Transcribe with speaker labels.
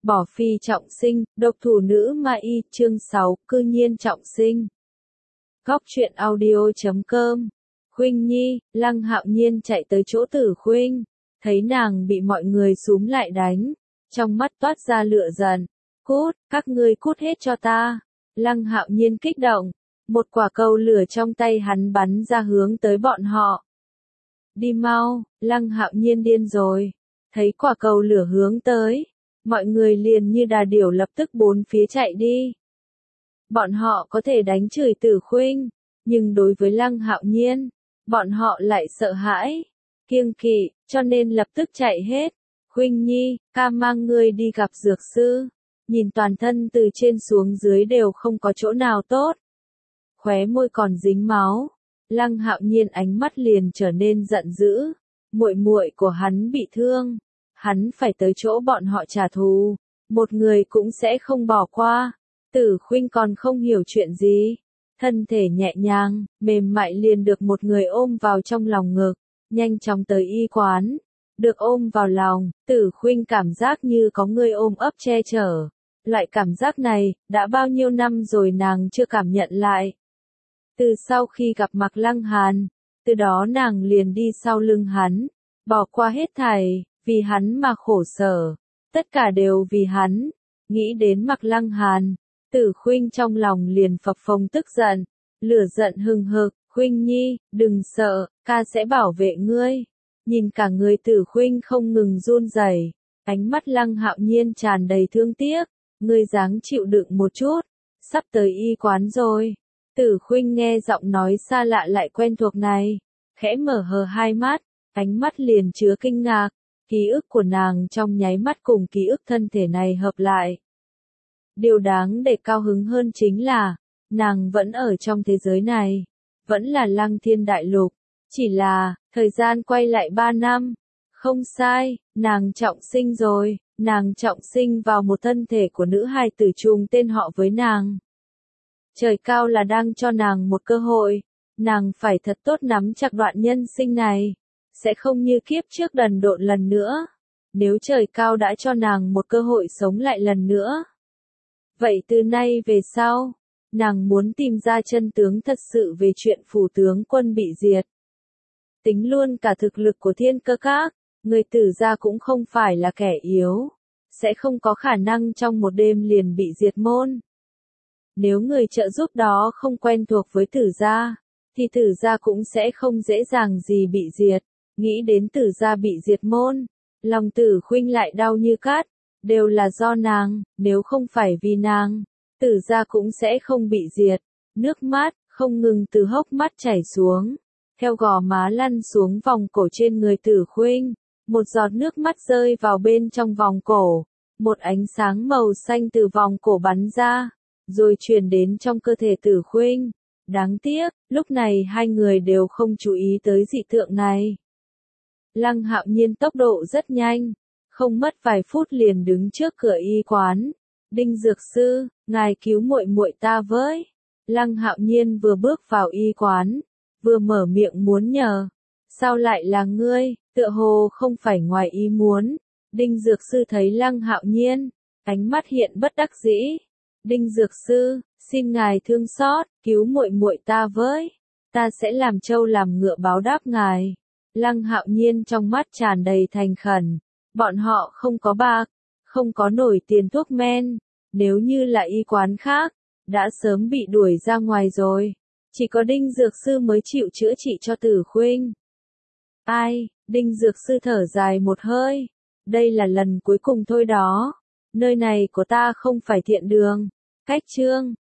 Speaker 1: Bỏ phi trọng sinh, độc thủ nữ ma y, chương 6, cư nhiên trọng sinh. Góc truyện audio.com. Khuynh Nhi, Lăng Hạo Nhiên chạy tới chỗ Tử Khuynh, thấy nàng bị mọi người xúm lại đánh, trong mắt toát ra lửa giận. Cút, các ngươi cút hết cho ta. Lăng Hạo Nhiên kích động, một quả cầu lửa trong tay hắn bắn ra hướng tới bọn họ. Đi mau, Lăng Hạo Nhiên điên rồi, thấy quả cầu lửa hướng tới, mọi người liền như đà điểu lập tức bốn phía chạy đi. Bọn họ có thể đánh chửi Tử Khuynh, nhưng đối với Lăng Hạo Nhiên, bọn họ lại sợ hãi, kiêng kỵ, cho nên lập tức chạy hết. Khuynh Nhi, ca mang ngươi đi gặp dược sư. Nhìn toàn thân từ trên xuống dưới đều không có chỗ nào tốt. Khóe môi còn dính máu. Lăng Hạo Nhiên ánh mắt liền trở nên giận dữ. Muội muội của hắn bị thương, hắn phải tới chỗ bọn họ trả thù, một người cũng sẽ không bỏ qua. Tử Khuynh còn không hiểu chuyện gì, thân thể nhẹ nhàng, mềm mại liền được một người ôm vào trong lòng ngực, nhanh chóng tới y quán. Được ôm vào lòng, Tử Khuynh cảm giác như có người ôm ấp che chở. Loại cảm giác này, đã bao nhiêu năm rồi nàng chưa cảm nhận lại. Từ sau khi gặp Mạc Lăng Hàn, từ đó nàng liền đi sau lưng hắn, bỏ qua hết thảy, vì hắn mà khổ sở, tất cả đều vì hắn. Nghĩ đến Mạc Lăng Hàn, Tử Khuynh trong lòng liền phập phồng tức giận, lửa giận hừng hực. Khuynh Nhi, đừng sợ, ca sẽ bảo vệ ngươi. Nhìn cả người Tử Khuynh không ngừng run rẩy, ánh mắt Lăng Hạo Nhiên tràn đầy thương tiếc. Ngươi dáng chịu đựng một chút, sắp tới y quán rồi. Tử Khuynh nghe giọng nói xa lạ lại quen thuộc này, khẽ mở hờ hai mắt, ánh mắt liền chứa kinh ngạc, ký ức của nàng trong nháy mắt cùng ký ức thân thể này hợp lại. Điều đáng để cao hứng hơn chính là, nàng vẫn ở trong thế giới này, vẫn là Lăng Thiên Đại Lục, chỉ là, thời gian quay lại 3 năm. Không sai, nàng trọng sinh rồi. Nàng trọng sinh vào một thân thể của nữ hài tử trùng tên họ với nàng. Trời cao là đang cho nàng một cơ hội, nàng phải thật tốt nắm chặt đoạn nhân sinh này, sẽ không như kiếp trước đần độn lần nữa. Nếu trời cao đã cho nàng một cơ hội sống lại lần nữa, vậy từ nay về sau, nàng muốn tìm ra chân tướng thật sự về chuyện phủ tướng quân bị diệt. Tính luôn cả thực lực của Thiên Cơ Các, người Tử gia cũng không phải là kẻ yếu, sẽ không có khả năng trong một đêm liền bị diệt môn. Nếu người trợ giúp đó không quen thuộc với Tử gia, thì Tử gia cũng sẽ không dễ dàng gì bị diệt. Nghĩ đến Tử gia bị diệt môn, lòng Tử Khuynh lại đau như cắt, đều là do nàng, nếu không phải vì nàng, Tử gia cũng sẽ không bị diệt. Nước mắt không ngừng từ hốc mắt chảy xuống, theo gò má lăn xuống vòng cổ trên người Tử Khuynh. Một giọt nước mắt rơi vào bên trong vòng cổ, một ánh sáng màu xanh từ vòng cổ bắn ra, rồi truyền đến trong cơ thể Tử Khuynh. Đáng tiếc, lúc này hai người đều không chú ý tới dị tượng này. Lăng Hạo Nhiên tốc độ rất nhanh, không mất vài phút liền đứng trước cửa y quán. Đinh dược sư, ngài cứu muội muội ta với. Lăng Hạo Nhiên vừa bước vào y quán, vừa mở miệng muốn nhờ. Sao lại là ngươi? Tựa hồ không phải ngoài ý muốn. Đinh dược sư thấy Lăng Hạo Nhiên, ánh mắt hiện bất đắc dĩ. Đinh dược sư, xin ngài thương xót, cứu muội muội ta với. Ta sẽ làm trâu làm ngựa báo đáp ngài. Lăng Hạo Nhiên trong mắt tràn đầy thành khẩn. Bọn họ không có bạc, không có nổi tiền thuốc men. Nếu như là y quán khác, đã sớm bị đuổi ra ngoài rồi. Chỉ có Đinh dược sư mới chịu chữa trị cho Tử Khuynh. Ai, Đinh dược sư thở dài một hơi. Đây là lần cuối cùng thôi đó. Nơi này của ta không phải thiện đường. Cách chương